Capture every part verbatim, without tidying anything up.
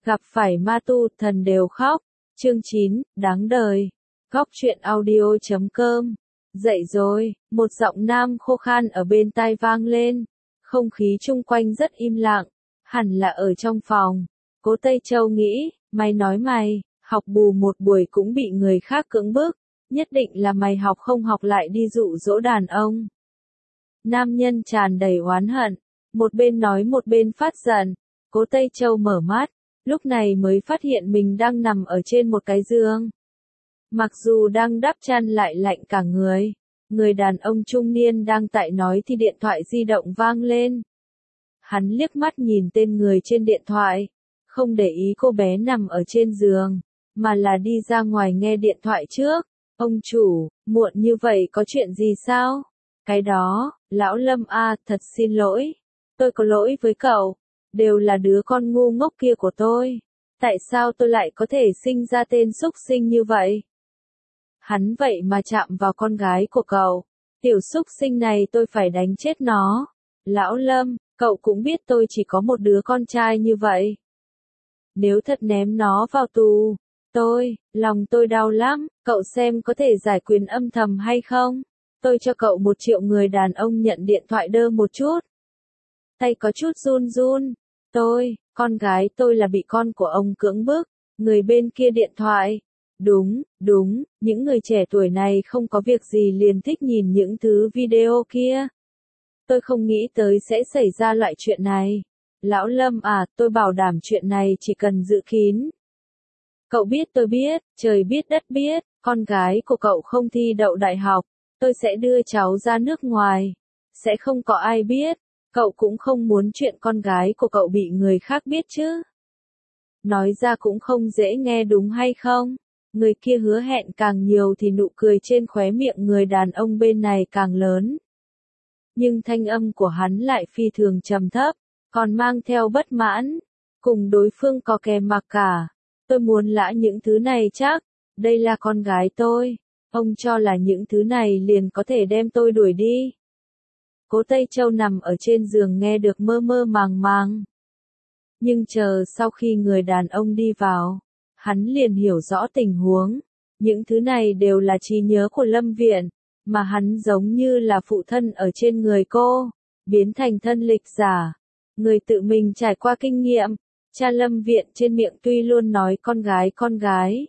Gặp phải ma tu, thần đều khóc. Chương chín, đáng đời. Góc truyện audio chấm com. Dậy rồi, một giọng nam khô khan ở bên tai vang lên. Không khí chung quanh rất im lặng, hẳn là ở trong phòng. Cố Tây Châu nghĩ, mày nói mày, học bù một buổi cũng bị người khác cưỡng bức, nhất định là mày học không học lại đi dụ dỗ đàn ông. Nam nhân tràn đầy oán hận, một bên nói một bên phát giận. Cố Tây Châu mở mắt, lúc này mới phát hiện mình đang nằm ở trên một cái giường. Mặc dù đang đắp chăn lại lạnh cả người, người đàn ông trung niên đang tại nói thì điện thoại di động vang lên. Hắn liếc mắt nhìn tên người trên điện thoại, không để ý cô bé nằm ở trên giường, mà là đi ra ngoài nghe điện thoại trước. Ông chủ, muộn như vậy có chuyện gì sao? Cái đó, lão Lâm à, thật xin lỗi. Tôi có lỗi với cậu, đều là đứa con ngu ngốc kia của tôi. Tại sao tôi lại có thể sinh ra tên xúc sinh như vậy? Hắn vậy mà chạm vào con gái của cậu. Tiểu xúc sinh này tôi phải đánh chết nó. Lão Lâm, cậu cũng biết tôi chỉ có một đứa con trai như vậy. Nếu thật ném nó vào tù, tôi, lòng tôi đau lắm, cậu xem có thể giải quyền âm thầm hay không? Tôi cho cậu một triệu. Người đàn ông nhận điện thoại đơ một chút. Tay có chút run run. Tôi, con gái tôi là bị con của ông cưỡng bức. Người bên kia điện thoại. Đúng, đúng, những người trẻ tuổi này không có việc gì liền thích nhìn những thứ video kia. Tôi không nghĩ tới sẽ xảy ra loại chuyện này. Lão Lâm à, tôi bảo đảm chuyện này chỉ cần giữ kín. Cậu biết tôi biết, trời biết đất biết, con gái của cậu không thi đậu đại học. Tôi sẽ đưa cháu ra nước ngoài. Sẽ không có ai biết. Cậu cũng không muốn chuyện con gái của cậu bị người khác biết chứ. Nói ra cũng không dễ nghe đúng hay không? Người kia hứa hẹn càng nhiều thì nụ cười trên khóe miệng người đàn ông bên này càng lớn. Nhưng thanh âm của hắn lại phi thường trầm thấp, còn mang theo bất mãn. Cùng đối phương có kèm mặc cả. Tôi muốn lã những thứ này chắc. Đây là con gái tôi. Ông cho là những thứ này liền có thể đem tôi đuổi đi. Cố Tây Châu nằm ở trên giường nghe được mơ mơ màng màng. Nhưng chờ sau khi người đàn ông đi vào, hắn liền hiểu rõ tình huống. Những thứ này đều là trí nhớ của Lâm Viện, mà hắn giống như là phụ thân ở trên người cô, biến thành thân lịch giả. Người tự mình trải qua kinh nghiệm, cha Lâm Viện trên miệng tuy luôn nói con gái con gái.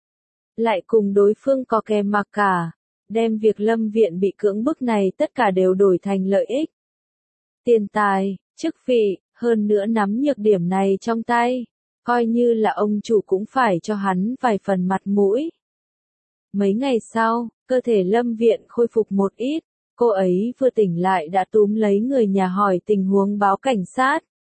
Lại cùng đối phương có kèm mặc cả, đem việc Lâm Viện bị cưỡng bức này tất cả đều đổi thành lợi ích. Tiền tài, chức vị, hơn nữa nắm nhược điểm này trong tay, coi như là ông chủ cũng phải cho hắn vài phần mặt mũi. Mấy ngày sau, cơ thể Lâm Viện khôi phục một ít, cô ấy vừa tỉnh lại đã túm lấy người nhà hỏi tình huống báo cảnh sát.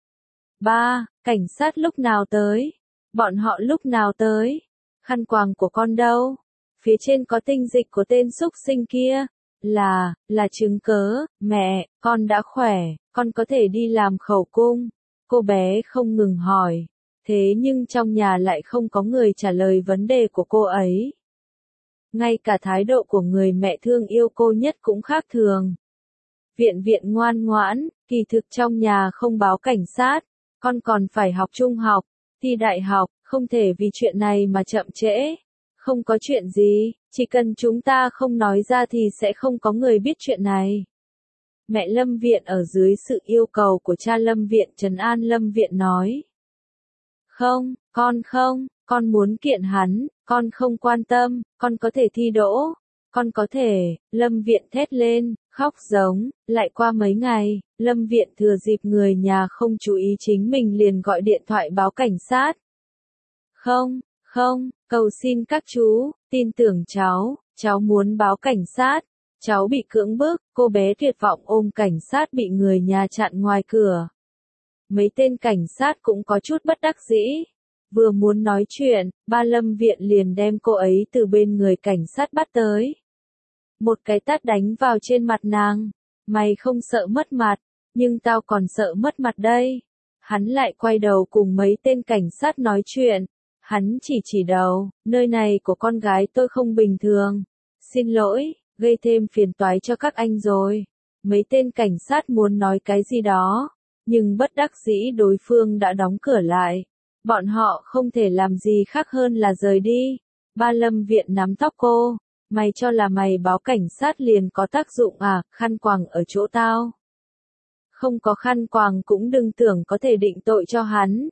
Ba, cảnh sát lúc nào tới? Bọn họ lúc nào tới? Khăn quàng của con đâu? Phía trên có tinh dịch của tên xúc sinh kia. Là, là chứng cớ, mẹ, con đã khỏe, con có thể đi làm khẩu cung. Cô bé không ngừng hỏi. Thế nhưng trong nhà lại không có người trả lời vấn đề của cô ấy. Ngay cả thái độ của người mẹ thương yêu cô nhất cũng khác thường. Viện viện ngoan ngoãn, kỳ thực trong nhà không báo cảnh sát, con còn phải học trung học, thi đại học, không thể vì chuyện này mà chậm trễ. Không có chuyện gì, chỉ cần chúng ta không nói ra thì sẽ không có người biết chuyện này. Mẹ Lâm Viện ở dưới sự yêu cầu của cha Lâm Viện trấn an Lâm Viện nói. Không, con không, con muốn kiện hắn, con không quan tâm, con có thể thi đỗ, con có thể, Lâm Viện thét lên, khóc giống, lại qua mấy ngày, Lâm Viện thừa dịp người nhà không chú ý chính mình liền gọi điện thoại báo cảnh sát. Không, không, cầu xin các chú, tin tưởng cháu, cháu muốn báo cảnh sát, cháu bị cưỡng bức, cô bé tuyệt vọng ôm cảnh sát bị người nhà chặn ngoài cửa. Mấy tên cảnh sát cũng có chút bất đắc dĩ. Vừa muốn nói chuyện, ba Lâm Viện liền đem cô ấy từ bên người cảnh sát bắt tới. Một cái tát đánh vào trên mặt nàng. Mày không sợ mất mặt, nhưng tao còn sợ mất mặt đây. Hắn lại quay đầu cùng mấy tên cảnh sát nói chuyện. Hắn chỉ chỉ đầu, nơi này của con gái tôi không bình thường. Xin lỗi, gây thêm phiền toái cho các anh rồi. Mấy tên cảnh sát muốn nói cái gì đó, nhưng bất đắc dĩ đối phương đã đóng cửa lại. Bọn họ không thể làm gì khác hơn là rời đi. Ba Lâm Viện nắm tóc cô. Mày cho là mày báo cảnh sát liền có tác dụng à, khăn quàng ở chỗ tao. Không có khăn quàng cũng đừng tưởng có thể định tội cho hắn.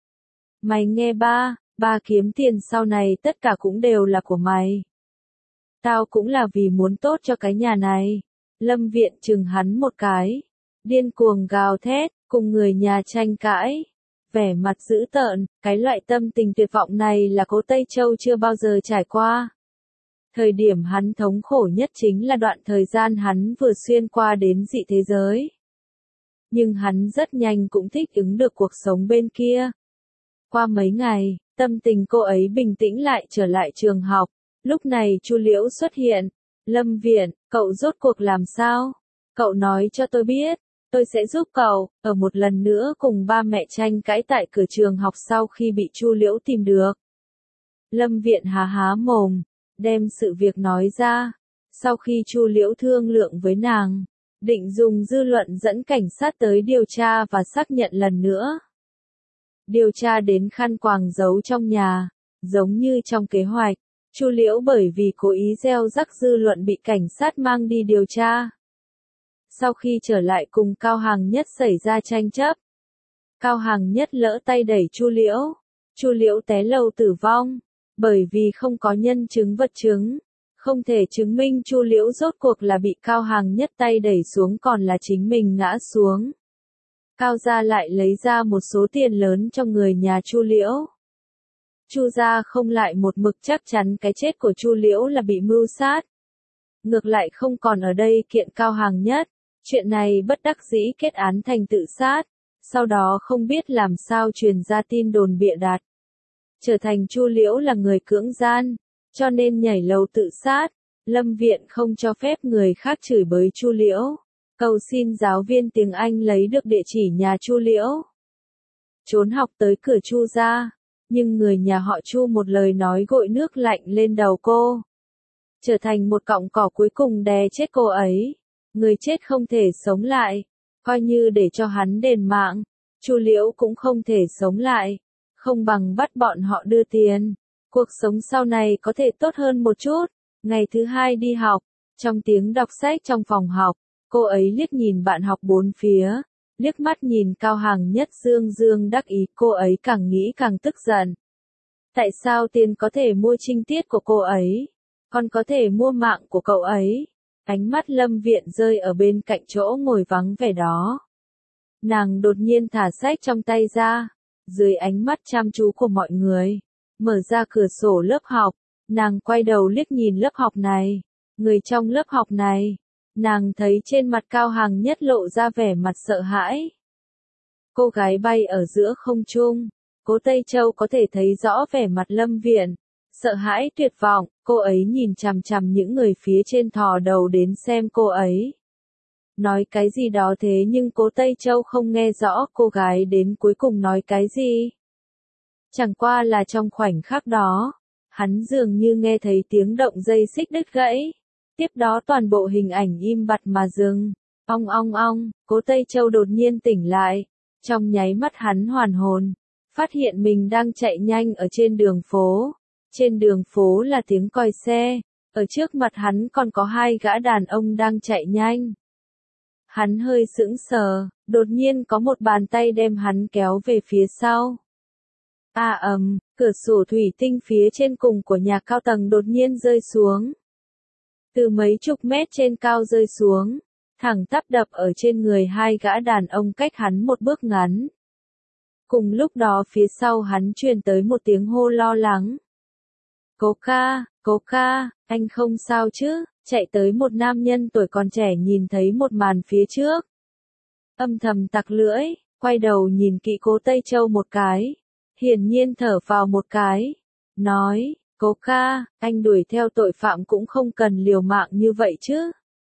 Mày nghe ba, ba kiếm tiền sau này tất cả cũng đều là của mày. Tao cũng là vì muốn tốt cho cái nhà này. Lâm Viện chừng hắn một cái. Điên cuồng gào thét, cùng người nhà tranh cãi. Vẻ mặt dữ tợn, cái loại tâm tình tuyệt vọng này là Cố Tây Châu chưa bao giờ trải qua. Thời điểm hắn thống khổ nhất chính là đoạn thời gian hắn vừa xuyên qua đến dị thế giới. Nhưng hắn rất nhanh cũng thích ứng được cuộc sống bên kia. Qua mấy ngày, tâm tình cô ấy bình tĩnh lại trở lại trường học. Lúc này Chu Liễu xuất hiện. Lâm Viện, cậu rốt cuộc làm sao? Cậu nói cho tôi biết. Tôi sẽ giúp cậu, ở một lần nữa cùng ba mẹ tranh cãi tại cửa trường học sau khi bị Chu Liễu tìm được. Lâm Viện há há mồm, đem sự việc nói ra. Sau khi Chu Liễu thương lượng với nàng, định dùng dư luận dẫn cảnh sát tới điều tra và xác nhận lần nữa. Điều tra đến khăn quàng giấu trong nhà, giống như trong kế hoạch. Chu Liễu bởi vì cố ý gieo rắc dư luận bị cảnh sát mang đi điều tra. Sau khi trở lại cùng Cao Hàng Nhất xảy ra tranh chấp, Cao Hàng Nhất lỡ tay đẩy Chu Liễu, Chu Liễu té lầu tử vong, bởi vì không có nhân chứng vật chứng, không thể chứng minh Chu Liễu rốt cuộc là bị Cao Hàng Nhất tay đẩy xuống còn là chính mình ngã xuống. Cao gia lại lấy ra một số tiền lớn cho người nhà Chu Liễu. Chu gia không lại một mực chắc chắn cái chết của Chu Liễu là bị mưu sát. Ngược lại không còn ở đây kiện Cao Hàng Nhất. Chuyện này bất đắc dĩ kết án thành tự sát, sau đó không biết làm sao truyền ra tin đồn bịa đặt. Trở thành Chu Liễu là người cưỡng gian, cho nên nhảy lầu tự sát. Lâm Viện không cho phép người khác chửi bới Chu Liễu, cầu xin giáo viên tiếng Anh lấy được địa chỉ nhà Chu Liễu. Trốn học tới cửa Chu gia, nhưng người nhà họ Chu một lời nói gội nước lạnh lên đầu cô. Trở thành một cọng cỏ cuối cùng đè chết cô ấy. Người chết không thể sống lại, coi như để cho hắn đền mạng, Chu Liễu cũng không thể sống lại, không bằng bắt bọn họ đưa tiền, cuộc sống sau này có thể tốt hơn một chút. Ngày thứ hai đi học, trong tiếng đọc sách trong phòng học, cô ấy liếc nhìn bạn học bốn phía, liếc mắt nhìn Cao Hàng Nhất dương dương đắc ý, cô ấy càng nghĩ càng tức giận. Tại sao tiền có thể mua trinh tiết của cô ấy, còn có thể mua mạng của cậu ấy? Ánh mắt Lâm Viện rơi ở bên cạnh chỗ ngồi vắng vẻ đó. Nàng đột nhiên thả sách trong tay ra, dưới ánh mắt chăm chú của mọi người, mở ra cửa sổ lớp học, nàng quay đầu liếc nhìn lớp học này, người trong lớp học này, nàng thấy trên mặt Cao Hàng Nhất lộ ra vẻ mặt sợ hãi. Cô gái bay ở giữa không trung, Cố Tây Châu có thể thấy rõ vẻ mặt Lâm Viện. Sợ hãi tuyệt vọng, cô ấy nhìn chằm chằm những người phía trên thò đầu đến xem cô ấy. Nói cái gì đó thế nhưng Cố Tây Châu không nghe rõ cô gái đến cuối cùng nói cái gì. Chẳng qua là trong khoảnh khắc đó, hắn dường như nghe thấy tiếng động dây xích đứt gãy. Tiếp đó toàn bộ hình ảnh im bặt mà dừng. Ong ong ong, Cố Tây Châu đột nhiên tỉnh lại. Trong nháy mắt hắn hoàn hồn, phát hiện mình đang chạy nhanh ở trên đường phố. Trên đường phố là tiếng còi xe, ở trước mặt hắn còn có hai gã đàn ông đang chạy nhanh. Hắn hơi sững sờ, đột nhiên có một bàn tay đem hắn kéo về phía sau. A ầm, cửa sổ thủy tinh phía trên cùng của nhà cao tầng đột nhiên rơi xuống. Từ mấy chục mét trên cao rơi xuống, thẳng tắp đập ở trên người hai gã đàn ông cách hắn một bước ngắn. Cùng lúc đó phía sau hắn truyền tới một tiếng hô lo lắng. Cố ca, cố ca, anh không sao chứ? Chạy tới một nam nhân tuổi còn trẻ nhìn thấy một màn phía trước. Âm thầm tặc lưỡi, quay đầu nhìn kỹ Cố Tây Châu một cái. Hiển nhiên thở vào một cái. Nói, cố ca, anh đuổi theo tội phạm cũng không cần liều mạng như vậy chứ.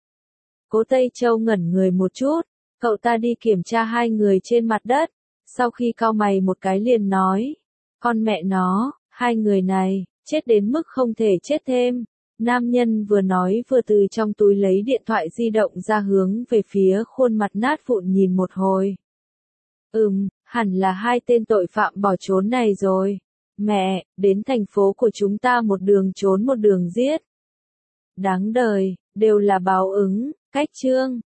Cố Tây Châu ngẩn người một chút, cậu ta đi kiểm tra hai người trên mặt đất. Sau khi cau mày một cái liền nói, con mẹ nó, hai người này, chết đến mức không thể chết thêm. Nam nhân vừa nói vừa từ trong túi lấy điện thoại di động ra hướng về phía khuôn mặt nát vụn nhìn một hồi. Ừm, hẳn là hai tên tội phạm bỏ trốn này rồi. Mẹ, đến thành phố của chúng ta một đường trốn một đường giết. Đáng đời, đều là báo ứng, cách chương.